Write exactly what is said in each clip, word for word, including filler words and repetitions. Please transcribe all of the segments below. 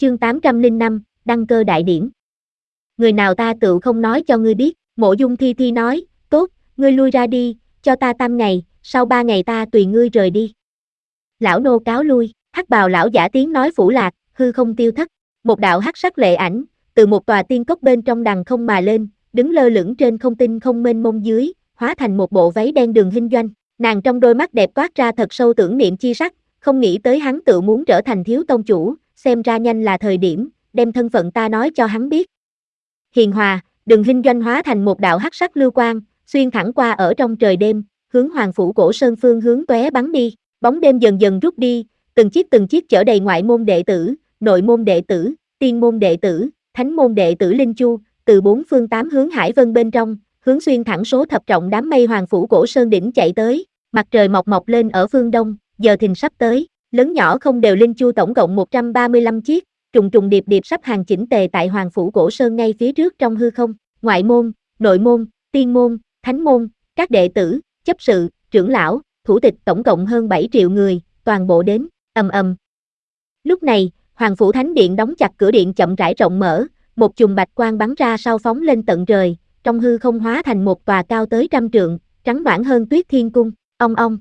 Chương tám trăm lẻ năm, đăng cơ đại điển. Người nào ta tựu không nói cho ngươi biết, Mộ Dung Thi Thi nói, tốt, ngươi lui ra đi, cho ta tam ngày, sau ba ngày ta tùy ngươi rời đi. Lão nô cáo lui, hắc bào lão giả tiếng nói phủ lạc, hư không tiêu thất, một đạo hắc sắc lệ ảnh, từ một tòa tiên cốc bên trong đằng không mà lên, đứng lơ lửng trên không tinh không mênh mông dưới, hóa thành một bộ váy đen đường hình doanh, nàng trong đôi mắt đẹp toát ra thật sâu tưởng niệm chi sắc, không nghĩ tới hắn tự muốn trở thành thiếu tông chủ, xem ra nhanh là thời điểm, đem thân phận ta nói cho hắn biết. Hiền hòa, đường hình doanh hóa thành một đạo hắc sắc lưu quang, xuyên thẳng qua ở trong trời đêm, hướng Hoàng phủ Cổ Sơn phương hướng tóe bắn đi, bóng đêm dần dần rút đi, từng chiếc từng chiếc chở đầy ngoại môn đệ tử, nội môn đệ tử, tiên môn đệ tử, thánh môn đệ tử linh chu, từ bốn phương tám hướng hải vân bên trong, hướng xuyên thẳng số thập trọng đám mây Hoàng phủ Cổ Sơn đỉnh chạy tới, mặt trời mọc mọc lên ở phương đông, giờ thìn sắp tới, lớn nhỏ không đều linh chu tổng cộng một trăm ba mươi lăm chiếc, trùng trùng điệp điệp sắp hàng chỉnh tề tại Hoàng phủ Cổ Sơn ngay phía trước trong hư không, ngoại môn, nội môn, tiên môn, thánh môn, các đệ tử, chấp sự, trưởng lão, thủ tịch tổng cộng hơn bảy triệu người, toàn bộ đến, ầm ầm. Lúc này, Hoàng phủ Thánh Điện đóng chặt cửa điện chậm rãi rộng mở, một chùm bạch quang bắn ra sau phóng lên tận trời, trong hư không hóa thành một tòa cao tới trăm trượng, trắng đoản hơn tuyết thiên cung, ong ong.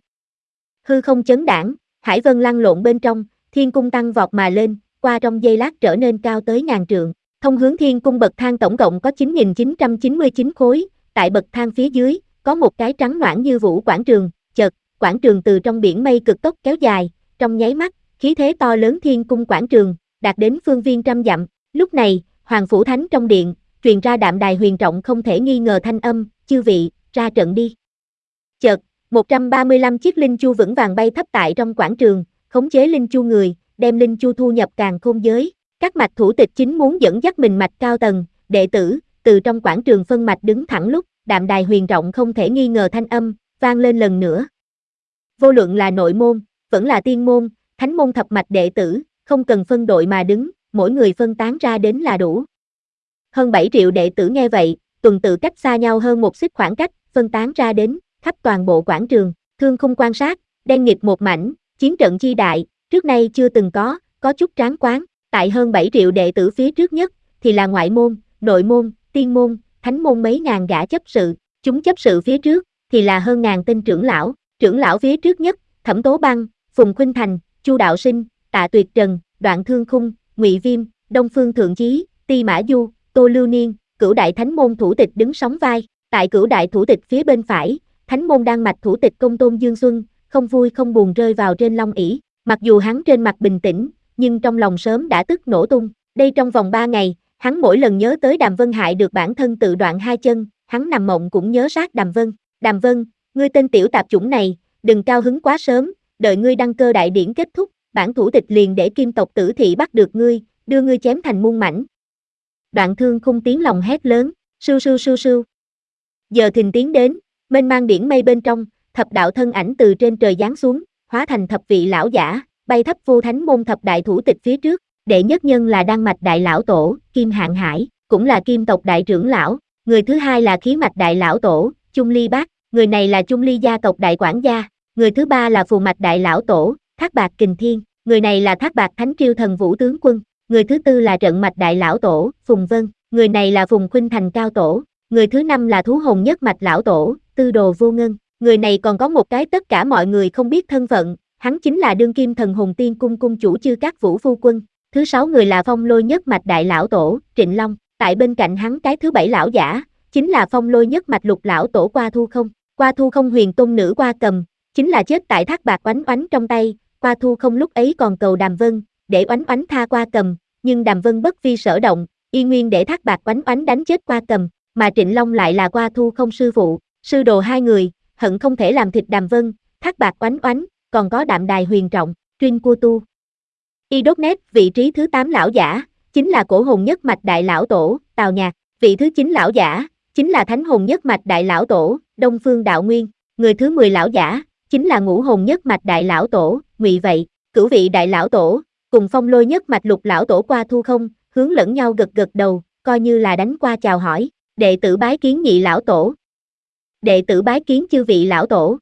Hư không chấn đãng, hải vân lăn lộn bên trong, thiên cung tăng vọt mà lên, qua trong giây lát trở nên cao tới ngàn trượng. Thông hướng thiên cung bậc thang tổng cộng có chín nghìn chín trăm chín mươi chín khối, tại bậc thang phía dưới, có một cái trắng noãn như vũ quảng trường, chợt, quảng trường từ trong biển mây cực tốc kéo dài, trong nháy mắt, khí thế to lớn thiên cung quảng trường, đạt đến phương viên trăm dặm. Lúc này, Hoàng phủ Thánh trong điện, truyền ra đạm đài huyền trọng không thể nghi ngờ thanh âm, chư vị, ra trận đi. Chợt, một trăm ba mươi lăm chiếc linh chu vững vàng bay thấp tại trong quảng trường, khống chế linh chu người, đem linh chu thu nhập càn khôn giới. Các mạch thủ tịch chính muốn dẫn dắt mình mạch cao tầng, đệ tử, từ trong quảng trường phân mạch đứng thẳng lúc, đạm đài huyền trọng không thể nghi ngờ thanh âm, vang lên lần nữa. Vô luận là nội môn, vẫn là tiên môn, thánh môn thập mạch đệ tử, không cần phân đội mà đứng, mỗi người phân tán ra đến là đủ. Hơn bảy triệu đệ tử nghe vậy, tuần tự cách xa nhau hơn một xích khoảng cách, phân tán ra đến, khắp toàn bộ quảng trường, thương khung quan sát, đen nghịt một mảnh, chiến trận chi đại, trước nay chưa từng có, có chút tráng quán. Tại hơn bảy triệu đệ tử phía trước nhất, thì là ngoại môn, nội môn, tiên môn, thánh môn mấy ngàn gã chấp sự, chúng chấp sự phía trước, thì là hơn ngàn tên trưởng lão, trưởng lão phía trước nhất, Thẩm Tố Băng, Phùng Khuynh Thành, Chu Đạo Sinh, Tạ Tuyệt Trần, Đoạn Thương Khung, Ngụy Viêm, Đông Phương Thượng Chí, Ti Mã Du, Tô Lưu Niên, cửu đại thánh môn thủ tịch đứng sóng vai, tại cửu đại thủ tịch phía bên phải, thánh môn đan mạch thủ tịch Công Tôn Dương Xuân, không vui không buồn rơi vào trên long ỷ, mặc dù hắn trên mặt bình tĩnh, nhưng trong lòng sớm đã tức nổ tung. Đây trong vòng ba ngày, hắn mỗi lần nhớ tới Đàm Vân hại được bản thân tự đoạn hai chân, hắn nằm mộng cũng nhớ sát Đàm Vân. Đàm Vân, ngươi tên tiểu tạp chủng này, đừng cao hứng quá sớm, đợi ngươi đăng cơ đại điển kết thúc, bản thủ tịch liền để Kim tộc Tử Thị bắt được ngươi, đưa ngươi chém thành muôn mảnh. Đoạn Thương Khung tiếng lòng hét lớn, sưu sưu sưu sưu. Giờ thìn tiến đến, mênh mang điển mây bên trong, thập đạo thân ảnh từ trên trời giáng xuống, hóa thành thập vị lão giả, bay thấp vô thánh môn thập đại thủ tịch phía trước, đệ nhất nhân là đan mạch đại lão tổ, Kim Hạng Hải, cũng là kim tộc đại trưởng lão, người thứ hai là khí mạch đại lão tổ, Chung Ly Bác, người này là Chung Ly gia tộc đại quản gia, người thứ ba là phù mạch đại lão tổ, Thác Bạc Kình Thiên, người này là Thác Bạc Thánh Triêu Thần Vũ tướng quân, người thứ tư là trận mạch đại lão tổ, Phùng Vân, người này là Phùng Khuynh Thành cao tổ, người thứ năm là thú hồn nhất mạch lão tổ, Tư Đồ Vô Ngân, người này còn có một cái tất cả mọi người không biết thân phận. Hắn chính là đương kim thần hồn tiên cung cung chủ Chư Cát Vũ phu quân. Thứ sáu người là phong lôi nhất mạch đại lão tổ, Trịnh Long. Tại bên cạnh hắn cái thứ bảy lão giả, chính là phong lôi nhất mạch lục lão tổ Qua Thu Không. Qua Thu Không huyền tôn nữ Qua Cầm, chính là chết tại Thác Bạc Oánh Oánh trong tay. Qua Thu Không lúc ấy còn cầu Đàm Vân, để Oánh Oánh tha Qua Cầm, nhưng Đàm Vân bất vi sở động, y nguyên để Thác Bạc Oánh Oánh đánh chết Qua Cầm, mà Trịnh Long lại là Qua Thu Không sư phụ, sư đồ hai người, hận không thể làm thịt Đàm Vân, Thác Bạc Oánh Oánh. Còn có đạm đài huyền trọng, Trinh Cua Tu. Y đốt nét, vị trí thứ tám lão giả, chính là cổ hồn nhất mạch đại lão tổ, Tào Nhạc, vị thứ chín lão giả, chính là thánh hồn nhất mạch đại lão tổ, Đông Phương Đạo Nguyên, người thứ mười lão giả, chính là ngũ hồn nhất mạch đại lão tổ, Ngụy Vậy, cửu vị đại lão tổ, cùng phong lôi nhất mạch lục lão tổ Qua Thu Không, hướng lẫn nhau gật gật đầu, coi như là đánh qua chào hỏi, đệ tử bái kiến nhị lão tổ. Đệ tử bái kiến chư vị lão tổ.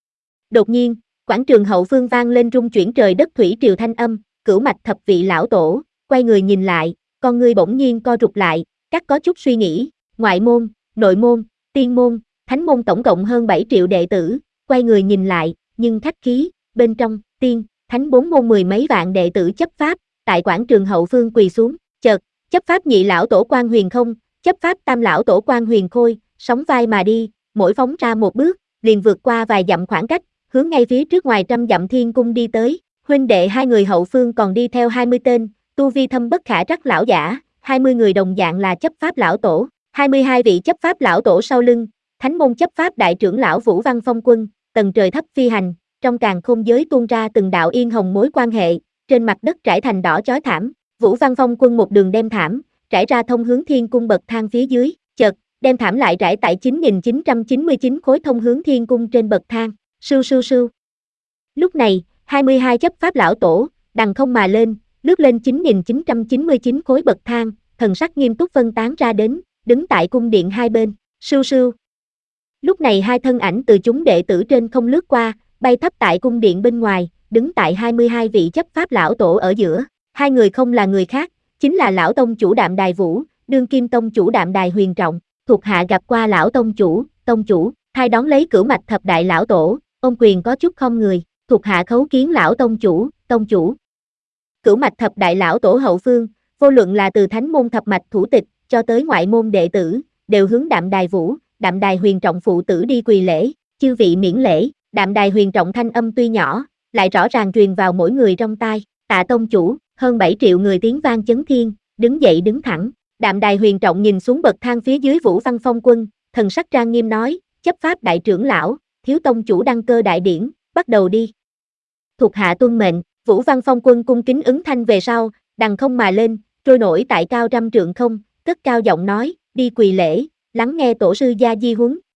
Đột nhiên, quảng trường hậu phương vang lên rung chuyển trời đất thủy triều thanh âm, cửu mạch thập vị lão tổ, quay người nhìn lại, con ngươi bỗng nhiên co rụt lại, các có chút suy nghĩ, ngoại môn, nội môn, tiên môn, thánh môn tổng cộng hơn bảy triệu đệ tử, quay người nhìn lại, nhưng khách khí, bên trong, tiên, thánh bốn môn mười mấy vạn đệ tử chấp pháp, tại quảng trường hậu phương quỳ xuống, chợt, chấp pháp nhị lão tổ Quan Huyền Không, chấp pháp tam lão tổ Quan Huyền Khôi, sóng vai mà đi, mỗi phóng ra một bước, liền vượt qua vài dặm khoảng cách, hướng ngay phía trước ngoài trăm dặm thiên cung đi tới, huynh đệ hai người hậu phương còn đi theo hai mươi tên, tu vi thâm bất khả trắc lão giả, hai mươi người đồng dạng là chấp pháp lão tổ, hai mươi hai vị chấp pháp lão tổ sau lưng, thánh môn chấp pháp đại trưởng lão Vũ Văn Phong Quân, tầng trời thấp phi hành, trong càn khôn giới tuôn ra từng đạo yên hồng mối quan hệ, trên mặt đất trải thành đỏ chói thảm, Vũ Văn Phong Quân một đường đem thảm, trải ra thông hướng thiên cung bậc thang phía dưới, chợt, đem thảm lại trải tại chín nghìn chín trăm chín mươi chín khối thông hướng thiên cung trên bậc thang, sưu sưu sưu. Lúc này, hai mươi hai chấp pháp lão tổ, đằng không mà lên, lướt lên chín nghìn chín trăm chín mươi chín khối bậc thang, thần sắc nghiêm túc phân tán ra đến, đứng tại cung điện hai bên, sưu sưu. Lúc này hai thân ảnh từ chúng đệ tử trên không lướt qua, bay thấp tại cung điện bên ngoài, đứng tại hai mươi hai vị chấp pháp lão tổ ở giữa, hai người không là người khác, chính là lão tông chủ Đạm Đài Vũ, đương kim tông chủ Đạm Đài Huyền Trọng, thuộc hạ gặp qua lão tông chủ, tông chủ, hai đón lấy cửu mạch thập đại lão tổ, ôm quyền có chút không người, thuộc hạ khấu kiến lão tông chủ, tông chủ. Cửu mạch thập đại lão tổ hậu phương, vô luận là từ thánh môn thập mạch thủ tịch, cho tới ngoại môn đệ tử, đều hướng Đạm Đài Vũ, Đạm Đài Huyền Trọng phụ tử đi quỳ lễ, chư vị miễn lễ, Đạm Đài Huyền Trọng thanh âm tuy nhỏ, lại rõ ràng truyền vào mỗi người trong tai, tạ tông chủ, hơn bảy triệu người tiếng vang chấn thiên, đứng dậy đứng thẳng, Đạm Đài Huyền Trọng nhìn xuống bậc thang phía dưới Vũ Văn Phong Quân, thần sắc trang nghiêm nói, chấp pháp đại trưởng lão, thiếu tông chủ đăng cơ đại điển, bắt đầu đi. Thuộc hạ tuân mệnh, Vũ Văn Phong Quân cung kính ứng thanh về sau, đằng không mà lên, trôi nổi tại cao trăm trượng không, cất cao giọng nói, đi quỳ lễ, lắng nghe tổ sư gia di huấn,